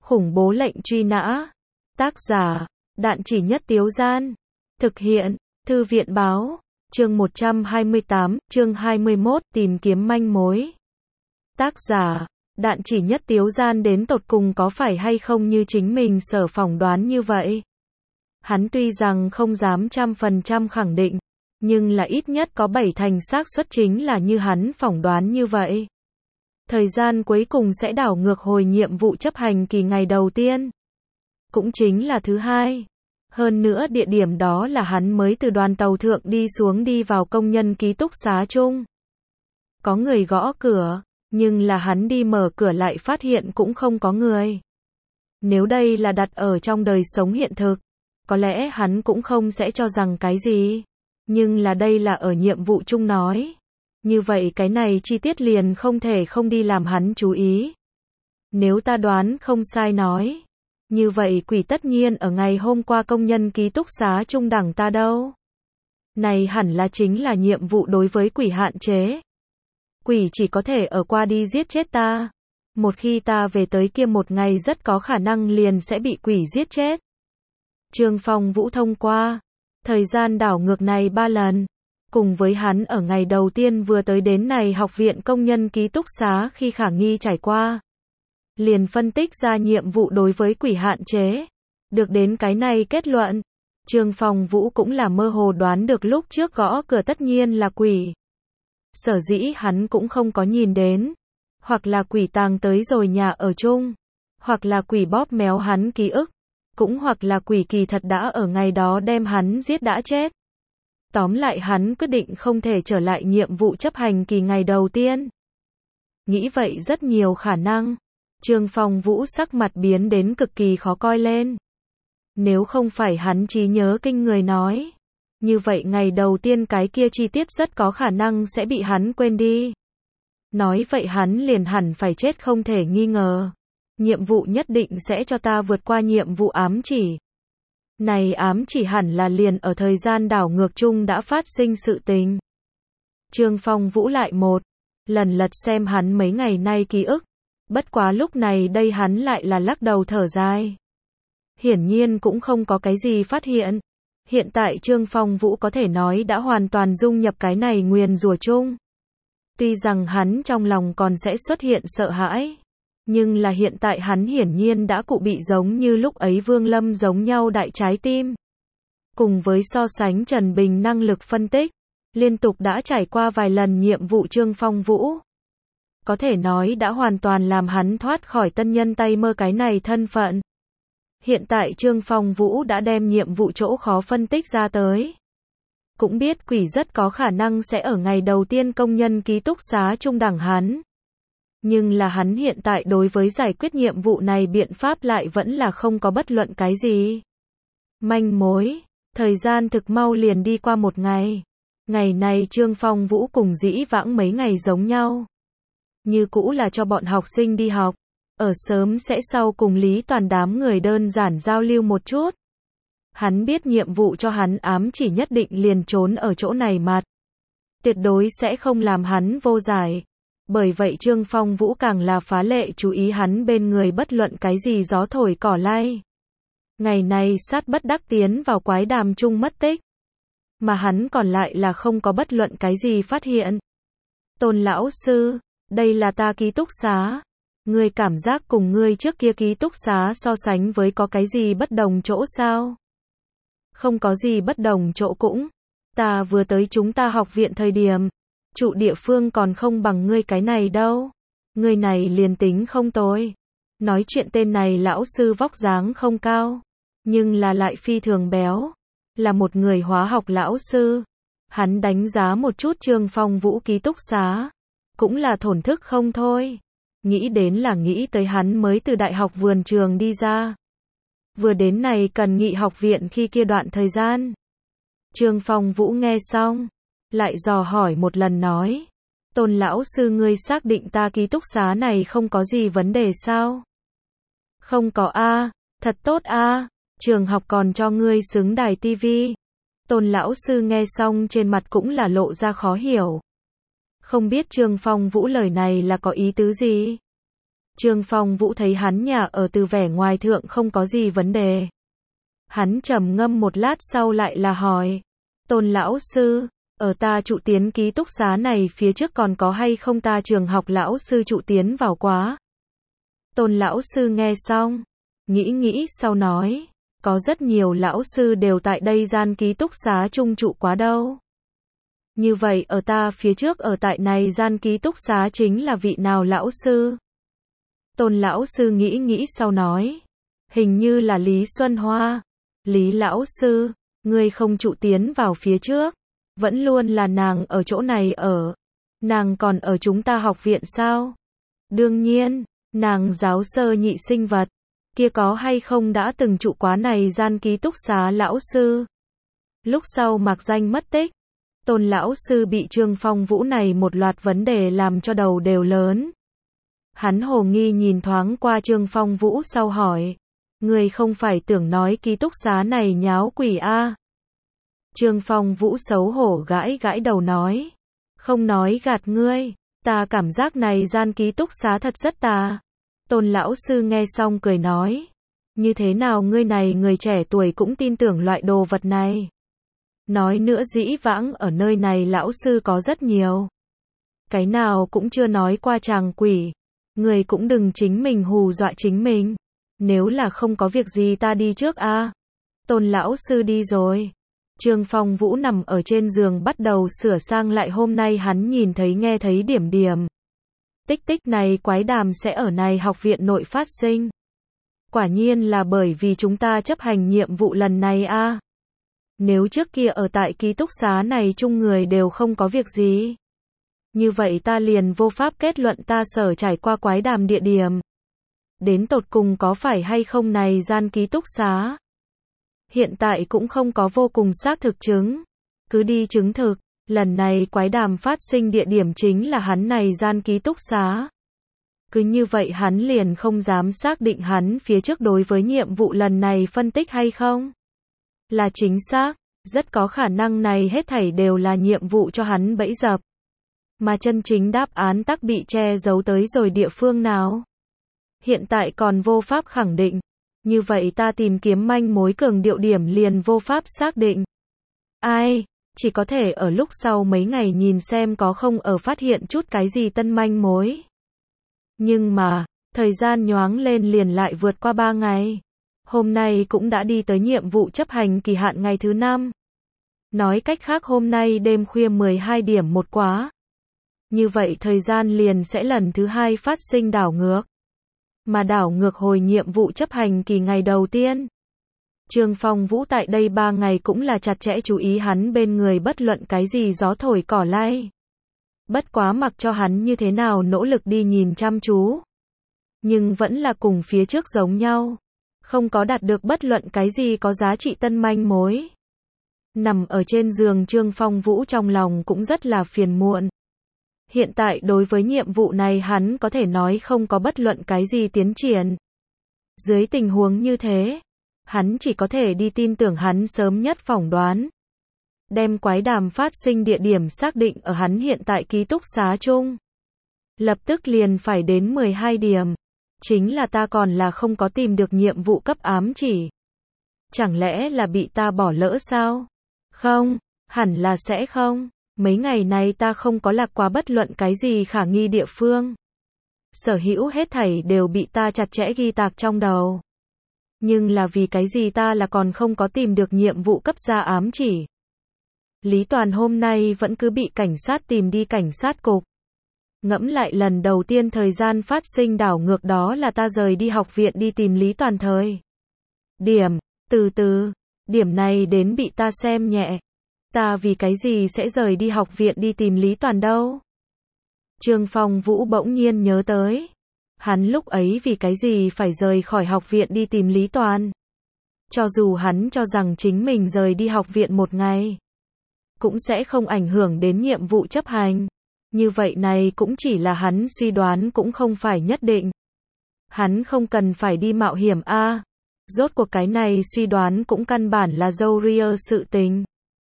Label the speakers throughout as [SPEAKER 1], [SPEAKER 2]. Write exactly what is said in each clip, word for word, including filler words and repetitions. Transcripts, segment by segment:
[SPEAKER 1] Khủng bố lệnh truy nã. Tác giả, Đạn Chỉ Nhất Tiếu Gian. Thực hiện, Thư viện Báo. Chương một trăm hai mươi tám, chương hai mươi mốt, tìm kiếm manh mối. Tác giả, Đạn Chỉ Nhất Tiếu Gian đến tột cùng có phải hay không như chính mình sở phỏng đoán như vậy? Hắn tuy rằng không dám trăm phần trăm khẳng định, nhưng là ít nhất có bảy thành xác suất chính là như hắn phỏng đoán như vậy. Thời gian cuối cùng sẽ đảo ngược hồi nhiệm vụ chấp hành kỳ ngày đầu tiên. Cũng chính là thứ hai. Hơn nữa địa điểm đó là hắn mới từ đoàn tàu thượng đi xuống đi vào công nhân ký túc xá chung. Có người gõ cửa, nhưng là hắn đi mở cửa lại phát hiện cũng không có người. Nếu đây là đặt ở trong đời sống hiện thực, có lẽ hắn cũng không sẽ cho rằng cái gì. Nhưng là đây là ở nhiệm vụ chung nói. Như vậy cái này chi tiết liền không thể không đi làm hắn chú ý. Nếu ta đoán không sai nói, như vậy quỷ tất nhiên ở ngày hôm qua công nhân ký túc xá chung đẳng ta đâu. Này hẳn là chính là nhiệm vụ đối với quỷ hạn chế. Quỷ chỉ có thể ở qua đi giết chết ta. Một khi ta về tới kia một ngày rất có khả năng liền sẽ bị quỷ giết chết. Trương Phong Vũ thông qua thời gian đảo ngược này ba lần. Cùng với hắn ở ngày đầu tiên vừa tới đến này học viện công nhân ký túc xá khi khả nghi trải qua. Liền phân tích ra nhiệm vụ đối với quỷ hạn chế. Được đến cái này kết luận. Trương Phong Vũ cũng là mơ hồ đoán được lúc trước gõ cửa tất nhiên là quỷ. Sở dĩ hắn cũng không có nhìn đến. Hoặc là quỷ tàng tới rồi nhà ở chung. Hoặc là quỷ bóp méo hắn ký ức. Cũng hoặc là quỷ kỳ thật đã ở ngày đó đem hắn giết đã chết. Tóm lại hắn quyết định không thể trở lại nhiệm vụ chấp hành kỳ ngày đầu tiên. Nghĩ vậy rất nhiều khả năng. Trương Phong Vũ sắc mặt biến đến cực kỳ khó coi lên. Nếu không phải hắn trí nhớ kinh người nói. Như vậy ngày đầu tiên cái kia chi tiết rất có khả năng sẽ bị hắn quên đi. Nói vậy hắn liền hẳn phải chết không thể nghi ngờ. Nhiệm vụ nhất định sẽ cho ta vượt qua nhiệm vụ ám chỉ. Này ám chỉ hẳn là liền ở thời gian đảo ngược chung đã phát sinh sự tình. Trương Phong Vũ lại một lần lật xem hắn mấy ngày nay ký ức. Bất quá lúc này đây hắn lại là lắc đầu thở dài. Hiển nhiên cũng không có cái gì phát hiện. Hiện tại Trương Phong Vũ có thể nói đã hoàn toàn dung nhập cái này nguyền rủa chung. Tuy rằng hắn trong lòng còn sẽ xuất hiện sợ hãi. Nhưng là hiện tại hắn hiển nhiên đã cụ bị giống như lúc ấy Vương Lâm giống nhau đại trái tim. Cùng với so sánh Trần Bình năng lực phân tích, liên tục đã trải qua vài lần nhiệm vụ Trương Phong Vũ. Có thể nói đã hoàn toàn làm hắn thoát khỏi tân nhân tay mơ cái này thân phận. Hiện tại Trương Phong Vũ đã đem nhiệm vụ chỗ khó phân tích ra tới. Cũng biết quỷ rất có khả năng sẽ ở ngày đầu tiên công nhân ký túc xá chung đẳng hắn. Nhưng là hắn hiện tại đối với giải quyết nhiệm vụ này biện pháp lại vẫn là không có bất luận cái gì. Manh mối, thời gian thực mau liền đi qua một ngày. Ngày này Trương Phong Vũ cùng dĩ vãng mấy ngày giống nhau. Như cũ là cho bọn học sinh đi học. Ở sớm sẽ sau cùng Lý Toàn đám người đơn giản giao lưu một chút. Hắn biết nhiệm vụ cho hắn ám chỉ nhất định liền trốn ở chỗ này mặt. Tuyệt đối sẽ không làm hắn vô giải. Bởi vậy Trương Phong Vũ càng là phá lệ chú ý hắn bên người bất luận cái gì gió thổi cỏ lay. Ngày này sát bất đắc tiến vào quái đàm chung mất tích. Mà hắn còn lại là không có bất luận cái gì phát hiện. Tôn lão sư, đây là ta ký túc xá. Ngươi cảm giác cùng ngươi trước kia ký túc xá so sánh với có cái gì bất đồng chỗ sao? Không có gì bất đồng chỗ cũng. Ta vừa tới chúng ta học viện thời điểm. Trụ địa phương còn không bằng ngươi cái này đâu. Ngươi này liền tính không tồi. Nói chuyện tên này lão sư vóc dáng không cao. Nhưng là lại phi thường béo. Là một người hóa học lão sư. Hắn đánh giá một chút Trương Phong Vũ ký túc xá. Cũng là thổn thức không thôi. Nghĩ đến là nghĩ tới hắn mới từ đại học vườn trường đi ra. Vừa đến này cần nghị học viện khi kia đoạn thời gian. Trương Phong Vũ nghe xong. Lại dò hỏi một lần nói. Tôn lão sư ngươi xác định ta ký túc xá này không có gì vấn đề sao? Không có a, thật tốt a, trường học còn cho ngươi xứng đài tivi. Tôn lão sư nghe xong trên mặt cũng là lộ ra khó hiểu. Không biết Trương Phong Vũ lời này là có ý tứ gì? Trương Phong Vũ thấy hắn nhà ở từ vẻ ngoài thượng không có gì vấn đề. Hắn trầm ngâm một lát sau lại là hỏi. Tôn lão sư, ở ta trụ tiến ký túc xá này phía trước còn có hay không ta trường học lão sư trụ tiến vào quá? Tôn lão sư nghe xong, nghĩ nghĩ sau nói. Có rất nhiều lão sư đều tại đây gian ký túc xá chung trụ quá đâu. Như vậy ở ta phía trước ở tại này gian ký túc xá chính là vị nào lão sư? Tôn lão sư nghĩ nghĩ sau nói. Hình như là Lý Xuân Hoa. Lý lão sư, ngươi không trụ tiến vào phía trước. Vẫn luôn là nàng ở chỗ này ở. Nàng còn ở chúng ta học viện sao? Đương nhiên, nàng giáo sơ nhị sinh vật. Kia có hay không đã từng trụ quá này gian ký túc xá lão sư? Lúc sau mặc danh mất tích. Tôn lão sư bị Trương Phong Vũ này một loạt vấn đề làm cho đầu đều lớn. Hắn hồ nghi nhìn thoáng qua Trương Phong Vũ sau hỏi. Người không phải tưởng nói ký túc xá này nháo quỷ a? Trương Phong Vũ xấu hổ gãi gãi đầu nói. Không nói gạt ngươi, ta cảm giác này gian ký túc xá thật rất tà. Tôn lão sư nghe xong cười nói. Như thế nào ngươi này người trẻ tuổi cũng tin tưởng loại đồ vật này? Nói nữa dĩ vãng ở nơi này lão sư có rất nhiều. Cái nào cũng chưa nói qua chàng quỷ. Người cũng đừng chính mình hù dọa chính mình. Nếu là không có việc gì ta đi trước a. Tôn lão sư đi rồi. Trương Phong Vũ nằm ở trên giường bắt đầu sửa sang lại hôm nay hắn nhìn thấy nghe thấy điểm điểm. Tích tích này quái đàm sẽ ở này học viện nội phát sinh. Quả nhiên là bởi vì chúng ta chấp hành nhiệm vụ lần này a. Nếu trước kia ở tại ký túc xá này chung người đều không có việc gì. Như vậy ta liền vô pháp kết luận ta sở trải qua quái đàm địa điểm. Đến tột cùng có phải hay không này gian ký túc xá. Hiện tại cũng không có vô cùng xác thực chứng. Cứ đi chứng thực, lần này quái đàm phát sinh địa điểm chính là hắn này gian ký túc xá. Cứ như vậy hắn liền không dám xác định hắn phía trước đối với nhiệm vụ lần này phân tích hay không. Là chính xác, rất có khả năng này hết thảy đều là nhiệm vụ cho hắn bẫy dập. Mà chân chính đáp án tắc bị che giấu tới rồi địa phương nào. Hiện tại còn vô pháp khẳng định. Như vậy ta tìm kiếm manh mối cường điệu điểm liền vô pháp xác định. Ai, chỉ có thể ở lúc sau mấy ngày nhìn xem có không ở phát hiện chút cái gì tân manh mối. Nhưng mà, thời gian nhoáng lên liền lại vượt qua ba ngày. Hôm nay cũng đã đi tới nhiệm vụ chấp hành kỳ hạn ngày thứ năm. Nói cách khác hôm nay đêm khuya mười hai điểm một quá. Như vậy thời gian liền sẽ lần thứ hai phát sinh đảo ngược. Mà đảo ngược hồi nhiệm vụ chấp hành kỳ ngày đầu tiên. Trương Phong Vũ tại đây ba ngày cũng là chặt chẽ chú ý hắn bên người bất luận cái gì gió thổi cỏ lay. Bất quá mặc cho hắn như thế nào nỗ lực đi nhìn chăm chú. Nhưng vẫn là cùng phía trước giống nhau. Không có đạt được bất luận cái gì có giá trị tân manh mối. Nằm ở trên giường Trương Phong Vũ trong lòng cũng rất là phiền muộn. Hiện tại đối với nhiệm vụ này hắn có thể nói không có bất luận cái gì tiến triển. Dưới tình huống như thế, hắn chỉ có thể đi tin tưởng hắn sớm nhất phỏng đoán. Đem quái đàm phát sinh địa điểm xác định ở hắn hiện tại ký túc xá chung. Lập tức liền phải đến mười hai điểm. Chính là ta còn là không có tìm được nhiệm vụ cấp ám chỉ. Chẳng lẽ là bị ta bỏ lỡ sao? Không, hẳn là sẽ không. Mấy ngày này ta không có lạc qua bất luận cái gì khả nghi địa phương. Sở hữu hết thảy đều bị ta chặt chẽ ghi tạc trong đầu. Nhưng là vì cái gì ta là còn không có tìm được nhiệm vụ cấp ra ám chỉ. Lý Toàn hôm nay vẫn cứ bị cảnh sát tìm đi cảnh sát cục. Ngẫm lại lần đầu tiên thời gian phát sinh đảo ngược đó là ta rời đi học viện đi tìm Lý Toàn thời. Điểm, từ từ, điểm này đến bị ta xem nhẹ. Ta vì cái gì sẽ rời đi học viện đi tìm Lý Toàn đâu? Trương Phong Vũ bỗng nhiên nhớ tới. Hắn lúc ấy vì cái gì phải rời khỏi học viện đi tìm Lý Toàn? Cho dù hắn cho rằng chính mình rời đi học viện một ngày, cũng sẽ không ảnh hưởng đến nhiệm vụ chấp hành. Như vậy này cũng chỉ là hắn suy đoán cũng không phải nhất định. Hắn không cần phải đi mạo hiểm a. À, rốt cuộc cái này suy đoán cũng căn bản là dâu ria sự tình.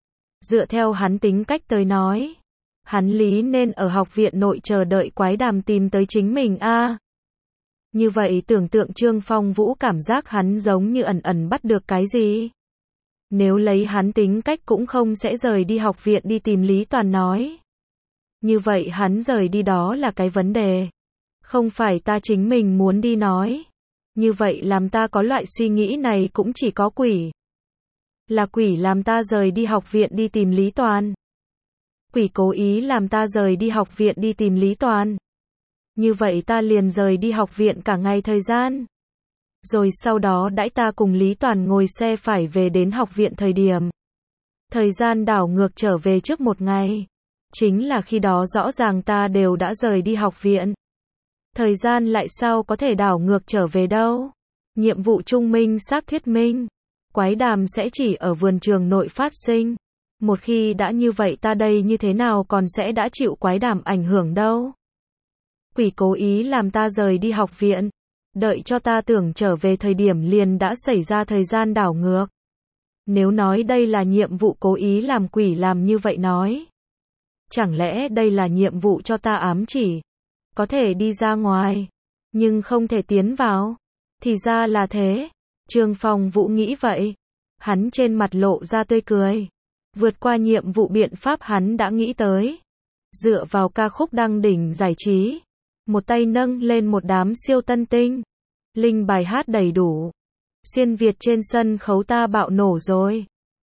[SPEAKER 1] Dựa theo hắn tính cách tới nói, hắn lý nên ở học viện nội chờ đợi quái đàm tìm tới chính mình a. À, Như vậy tưởng tượng Trương Phong Vũ cảm giác hắn giống như ẩn ẩn bắt được cái gì. Nếu lấy hắn tính cách cũng không sẽ rời đi học viện đi tìm Lý Toàn nói. Như vậy hắn rời đi đó là cái vấn đề. Không phải ta chính mình muốn đi nói. Như vậy làm ta có loại suy nghĩ này cũng chỉ có quỷ. Là quỷ làm ta rời đi học viện đi tìm Lý Toàn. Quỷ cố ý làm ta rời đi học viện đi tìm Lý Toàn. Như vậy ta liền rời đi học viện cả ngày thời gian. Rồi sau đó đãi ta cùng Lý Toàn ngồi xe phải về đến học viện thời điểm. Thời gian đảo ngược trở về trước một ngày. Chính là khi đó rõ ràng ta đều đã rời đi học viện. Thời gian lại sao có thể đảo ngược trở về đâu. Nhiệm vụ trung minh xác thuyết minh. Quái đàm sẽ chỉ ở vườn trường nội phát sinh. Một khi đã như vậy ta đây như thế nào còn sẽ đã chịu quái đàm ảnh hưởng đâu. Quỷ cố ý làm ta rời đi học viện. Đợi cho ta tưởng trở về thời điểm liền đã xảy ra thời gian đảo ngược. Nếu nói đây là nhiệm vụ cố ý làm quỷ làm như vậy nói. Chẳng lẽ đây là nhiệm vụ cho ta ám chỉ. Có thể đi ra ngoài. Nhưng không thể tiến vào. Thì ra là thế. Trương Phong Vũ nghĩ vậy. Hắn trên mặt lộ ra tươi cười. Vượt qua nhiệm vụ biện pháp hắn đã nghĩ tới. Dựa vào ca khúc đăng đỉnh giải trí. Một tay nâng lên một đám siêu tân tinh. Linh bài hát đầy đủ. Xuyên Việt trên sân khấu ta bạo nổ rồi.